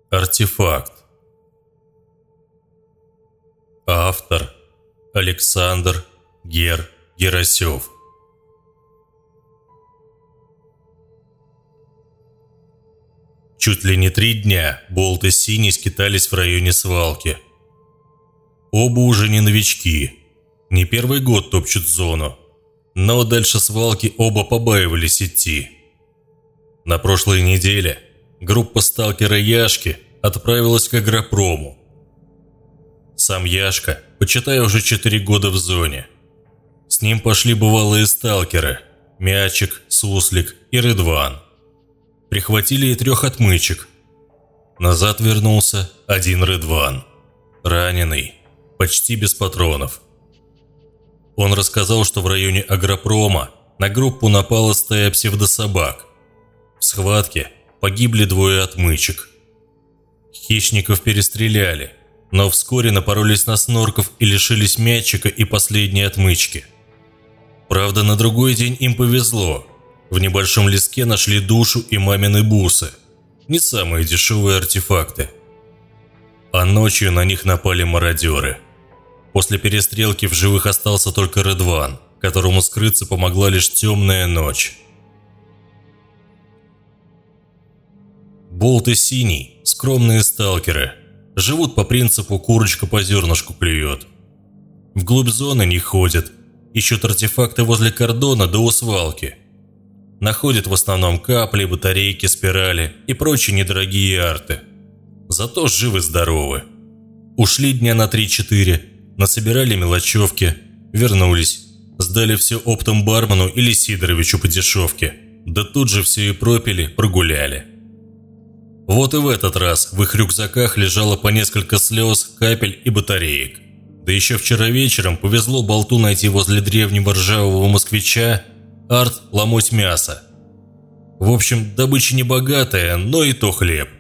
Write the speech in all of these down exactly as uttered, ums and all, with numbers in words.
Артефакт. Автор Александр Гер Герасев. Чуть ли не три дня Болт и Синий скитались в районе свалки. Оба уже не новички, не первый год топчут зону, но дальше свалки оба побаивались идти. На прошлой неделе группа сталкера Яшки отправилась к агропрому. Сам Яшка, почитай, уже четыре года в зоне. С ним пошли бывалые сталкеры – Мячик, Суслик и Рыдван. Прихватили и трех отмычек. Назад вернулся один Рыдван, раненый, почти без патронов. Он рассказал, что в районе агропрома на группу напала стая псевдособак. В схватке погибли двое отмычек. Хищников перестреляли, но вскоре напоролись на снорков и лишились Мячика и последней отмычки. Правда, на другой день им повезло. В небольшом леске нашли душу и мамины бусы. Не самые дешевые артефакты. А ночью на них напали мародеры. После перестрелки в живых остался только Рыдван, которому скрыться помогла лишь темная ночь. Болт и Синий – скромные сталкеры. Живут по принципу «курочка по зернышку клюет». Вглубь зоны не ходят, ищут артефакты возле кордона да у свалки. Находят в основном капли, батарейки, спирали и прочие недорогие арты. Зато живы-здоровы. Ушли дня на три-четыре, насобирали мелочевки, вернулись, сдали все оптом бармену или Сидоровичу по дешевке, да тут же все и пропили, прогуляли. Вот и в этот раз в их рюкзаках лежало по несколько слез, капель и батареек. Да еще вчера вечером повезло Болту найти возле древнего ржавого москвича арт ломоть мясо. В общем, добыча не богатая, но и то хлеб.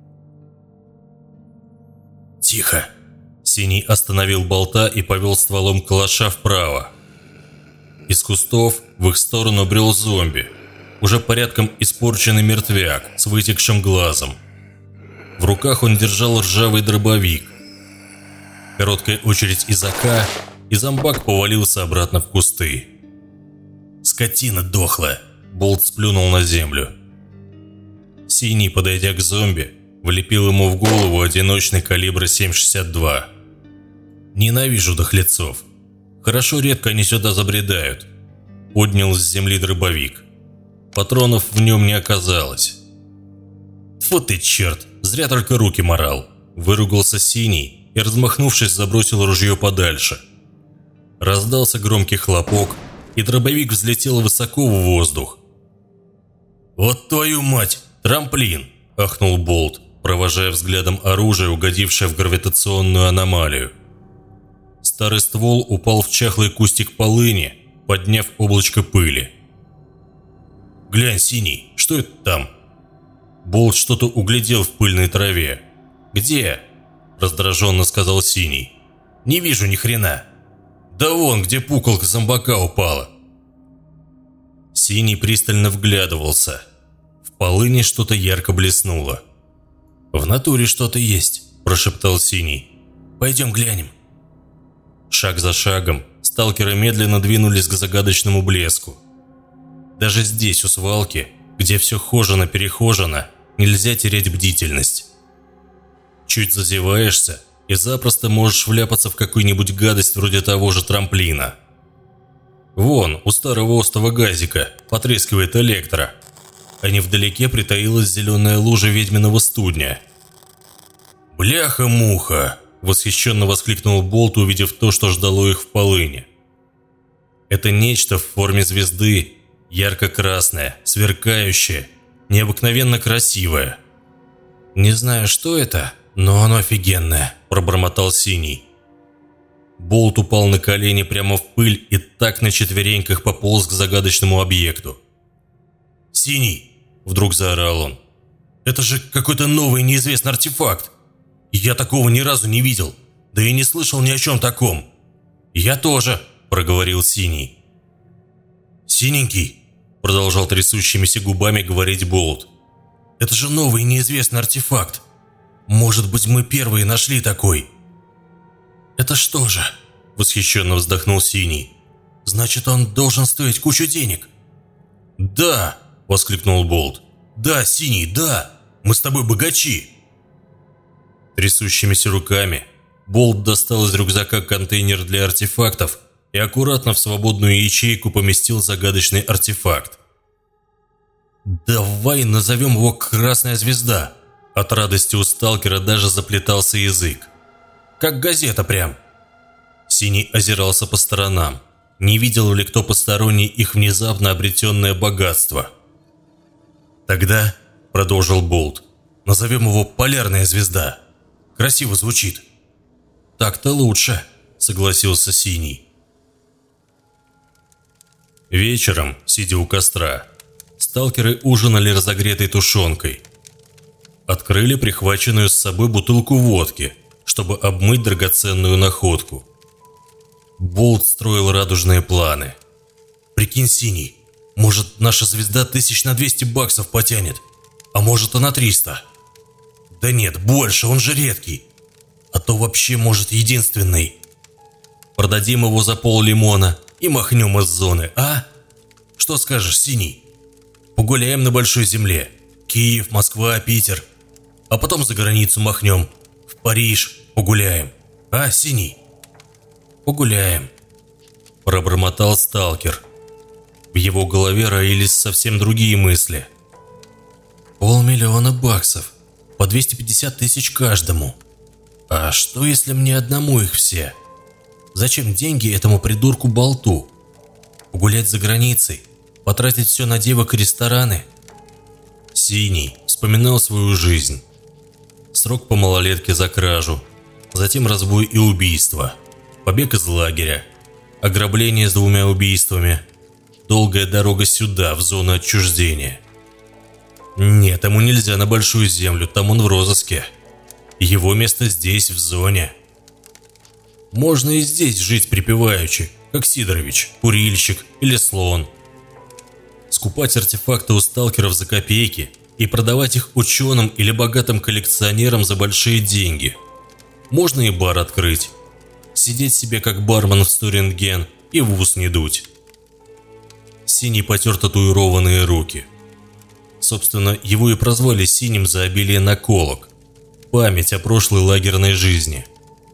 «Тихо!» Синий остановил Болта и повел стволом калаша вправо. Из кустов в их сторону брел зомби, уже порядком испорченный мертвяк с вытекшим глазом. В руках он держал ржавый дробовик. Короткая очередь из АК, и зомбак повалился обратно в кусты. «Скотина дохлая!» Болт сплюнул на землю. Синий, подойдя к зомби, влепил ему в голову одиночный калибр семь шестьдесят два. «Ненавижу дохлецов. Хорошо редко они сюда забредают». Поднял с земли дробовик. Патронов в нем не оказалось. «Фу ты, черт! Зря только руки морал!» Выругался Синий и, размахнувшись, забросил ружье подальше. Раздался громкий хлопок, и дробовик взлетел высоко в воздух. «Вот твою мать! Трамплин!» – ахнул Болт, провожая взглядом оружие, угодившее в гравитационную аномалию. Старый ствол упал в чахлый кустик полыни, подняв облачко пыли. «Глянь, Синий, что это там?» Болт что-то углядел в пыльной траве. «Где?» – раздраженно сказал Синий. «Не вижу ни хрена». «Да вон, где пуколка зомбака упала». Синий пристально вглядывался. В полыни что-то ярко блеснуло. «В натуре что-то есть», – прошептал Синий. «Пойдем глянем». Шаг за шагом сталкеры медленно двинулись к загадочному блеску. Даже здесь, у свалки, где все хожено-перехожено, нельзя терять бдительность. Чуть зазеваешься, и запросто можешь вляпаться в какую-нибудь гадость вроде того же трамплина. Вон, у старого остова газика потрескивает электро, а невдалеке притаилась зеленая лужа ведьминого студня. «Бляха-муха!» – восхищенно воскликнул Болт, увидев то, что ждало их в полыни. Это нечто в форме звезды, ярко-красное, сверкающее, необыкновенно красивое. «Не знаю, что это, но оно офигенное», – пробормотал Синий. Болт упал на колени прямо в пыль и так на четвереньках пополз к загадочному объекту. «Синий!» – вдруг заорал он. «Это же какой-то новый неизвестный артефакт! Я такого ни разу не видел, да и не слышал ни о чем таком!» «Я тоже!» – проговорил Синий. «Синенький!» – продолжал трясущимися губами говорить Болт. «Это же новый неизвестный артефакт! Может быть, мы первые нашли такой?» «Это что же?» – восхищенно вздохнул Синий. «Значит, он должен стоить кучу денег». «Да!» – воскликнул Болт. «Да, Синий, да! Мы с тобой богачи!» Трясущимися руками Болт достал из рюкзака контейнер для артефактов и аккуратно в свободную ячейку поместил загадочный артефакт. «Давай назовем его «Красная звезда». От радости у сталкера даже заплетался язык. «Как газета прям». Синий озирался по сторонам. Не видел ли кто посторонний их внезапно обретенное богатство? «Тогда», — продолжил Болт, — «назовем его «Полярная звезда». Красиво звучит». «Так-то лучше», — согласился Синий. Вечером, сидя у костра, сталкеры ужинали разогретой тушенкой. Открыли прихваченную с собой бутылку водки, чтобы обмыть драгоценную находку. Болт строил радужные планы. «Прикинь, Синий, может, наша звезда тысяч на двести баксов потянет, а может и на триста. Да нет, больше, он же редкий. А то вообще, может, единственный. Продадим его за пол-лимона и махнем из зоны, а? Что скажешь, Синий? Погуляем на большой земле. Киев, Москва, Питер. А потом за границу махнем. В Париж погуляем. А, Синий?» «Погуляем», – пробормотал сталкер. В его голове роились совсем другие мысли. «Полмиллиона баксов, по двести пятьдесят тысяч каждому. А что, если мне одному их все? Зачем деньги этому придурку Болту? Погулять за границей, потратить все на девок и рестораны?» Синий вспоминал свою жизнь. Срок по малолетке за кражу, затем разбой и убийство, побег из лагеря, ограбление с двумя убийствами, долгая дорога сюда, в зону отчуждения. Нет, ему нельзя на большую землю, там он в розыске. Его место здесь, в зоне. Можно и здесь жить припеваючи, как Сидорович, курильщик или слон. Скупать артефакты у сталкеров за копейки и продавать их ученым или богатым коллекционерам за большие деньги. Можно и бар открыть. Сидеть себе как бармен в сто рентген и в ус не дуть. Синий потер татуированные руки. Собственно, его и прозвали Синим за обилие наколок. Память о прошлой лагерной жизни.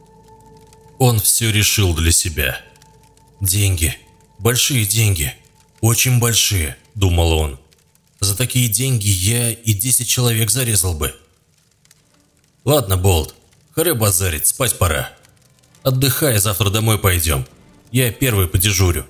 Он все решил для себя. «Деньги. Большие деньги. Очень большие», — думал он. «За такие деньги я и десять человек зарезал бы». «Ладно, Болт, харе базарить, спать пора. Отдыхай, завтра домой пойдем. Я первый подежурю».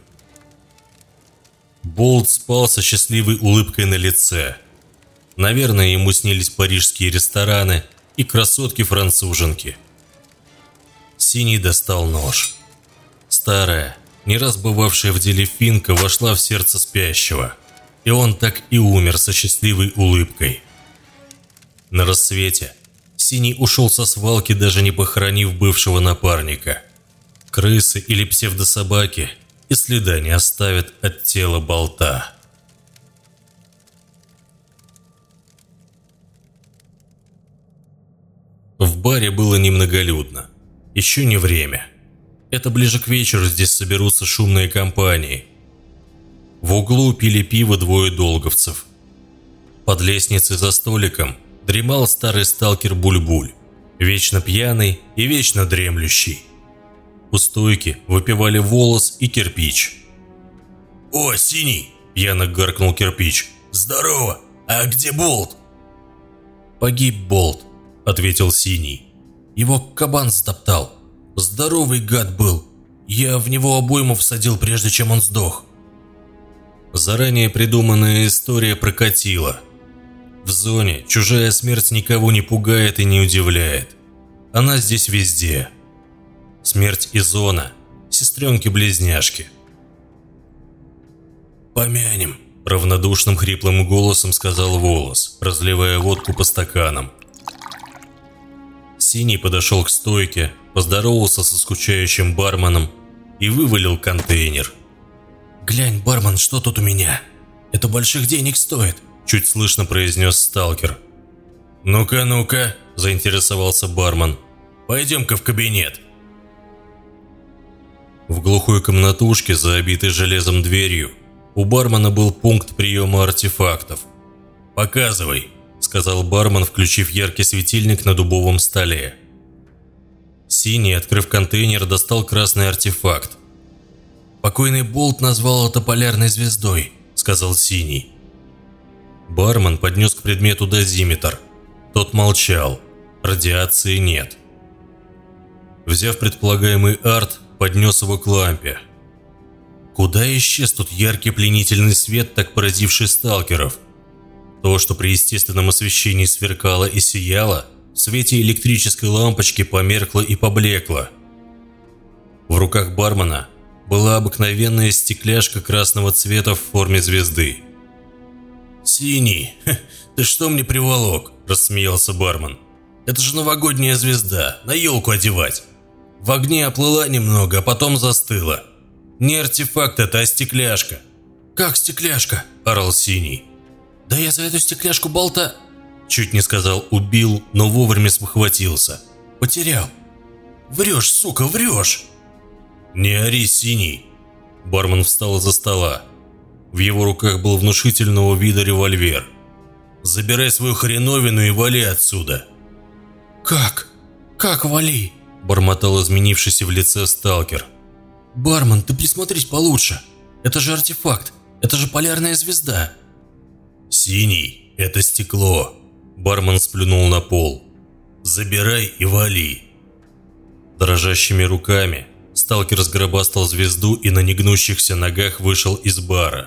Болт спал со счастливой улыбкой на лице. Наверное, ему снились парижские рестораны и красотки-француженки. Синий достал нож. Старая, не раз бывавшая в деле финка, вошла в сердце спящего, и он так и умер со счастливой улыбкой. На рассвете Синий ушел со свалки, даже не похоронив бывшего напарника. Крысы или псевдособаки и следа не оставят от тела Болта. В баре было немноголюдно. Еще не время. Это ближе к вечеру здесь соберутся шумные компании. В углу пили пиво двое долговцев. Под лестницей за столиком дремал старый сталкер Буль-Буль, вечно пьяный и вечно дремлющий. У стойки выпивали Волос и Кирпич. «О, Синий!» – пьяно гаркнул Кирпич. «Здорово! А где Болт?» «Погиб Болт», – ответил Синий. «Его кабан затоптал. Здоровый гад был. Я в него обойму всадил, прежде чем он сдох». Заранее придуманная история прокатила. В зоне чужая смерть никого не пугает и не удивляет. Она здесь везде. Смерть и зона – сестренки-близняшки. «Помянем», – равнодушным хриплым голосом сказал Волос, разливая водку по стаканам. Синий подошел к стойке, поздоровался со скучающим барменом и вывалил контейнер. «Глянь, бармен, что тут у меня? Это больших денег стоит», – чуть слышно произнес сталкер. «Ну-ка, ну-ка», – заинтересовался бармен. «Пойдем-ка в кабинет». В глухой комнатушке, за обитой железом дверью, у бармена был пункт приема артефактов. «Показывай», – сказал бармен, включив яркий светильник на дубовом столе. Синий, открыв контейнер, достал красный артефакт. «Покойный Болт назвал это полярной звездой», – сказал Синий. Бармен поднес к предмету дозиметр. Тот молчал. Радиации нет. Взяв предполагаемый арт, поднес его к лампе. Куда исчез тот яркий пленительный свет, так поразивший сталкеров? То, что при естественном освещении сверкало и сияло, в свете электрической лампочки померкло и поблекло. В руках бармена была обыкновенная стекляшка красного цвета в форме звезды. «Синий, ты что мне приволок?» – рассмеялся бармен. «Это же новогодняя звезда, на елку одевать. В огне оплыла немного, а потом застыла. Не артефакт это, а стекляшка». «Как стекляшка?» – орал Синий. «Да я за эту стекляшку болта...» Чуть не сказал «убил», но вовремя спохватился. «Потерял». «Врешь, сука, врешь!» «Не ори, Синий!» Бармен встал из-за стола. В его руках был внушительного вида револьвер. «Забирай свою хреновину и вали отсюда!» «Как? Как вали?» бормотал изменившийся в лице сталкер. «Бармен, ты присмотрись получше. Это же артефакт. Это же полярная звезда». «Синий, это стекло!» Бармен сплюнул на пол. «Забирай и вали!» Дрожащими руками сталкер сгробастал звезду и на негнущихся ногах вышел из бара.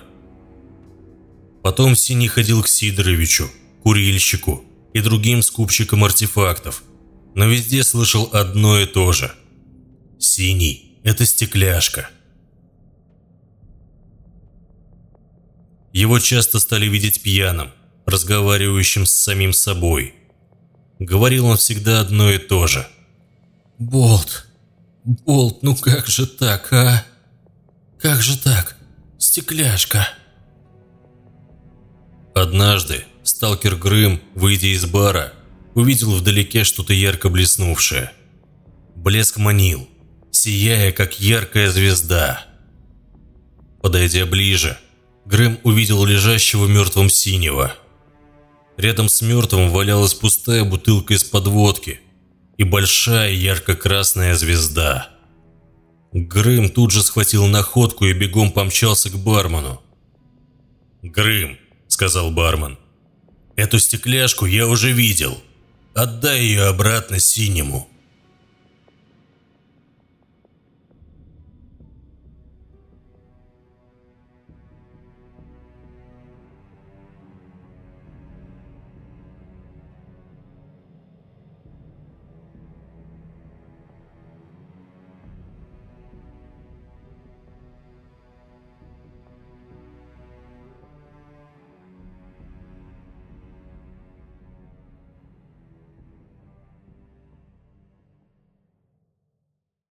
Потом Синий ходил к Сидоровичу, курильщику и другим скупщикам артефактов, но везде слышал одно и то же. «Синий – это стекляшка». Его часто стали видеть пьяным, разговаривающим с самим собой. Говорил он всегда одно и то же. «Болт, Болт, ну как же так, а? Как же так? Стекляшка». Однажды сталкер Грым, выйдя из бара, увидел вдалеке что-то ярко блеснувшее. Блеск манил, сияя, как яркая звезда. Подойдя ближе, Грым увидел лежащего мертвым Синего. Рядом с мертвым валялась пустая бутылка из-под водки и большая ярко-красная звезда. Грым тут же схватил находку и бегом помчался к бармену. «Грым», — сказал бармен, — «эту стекляшку я уже видел. Отдай ее обратно Синему».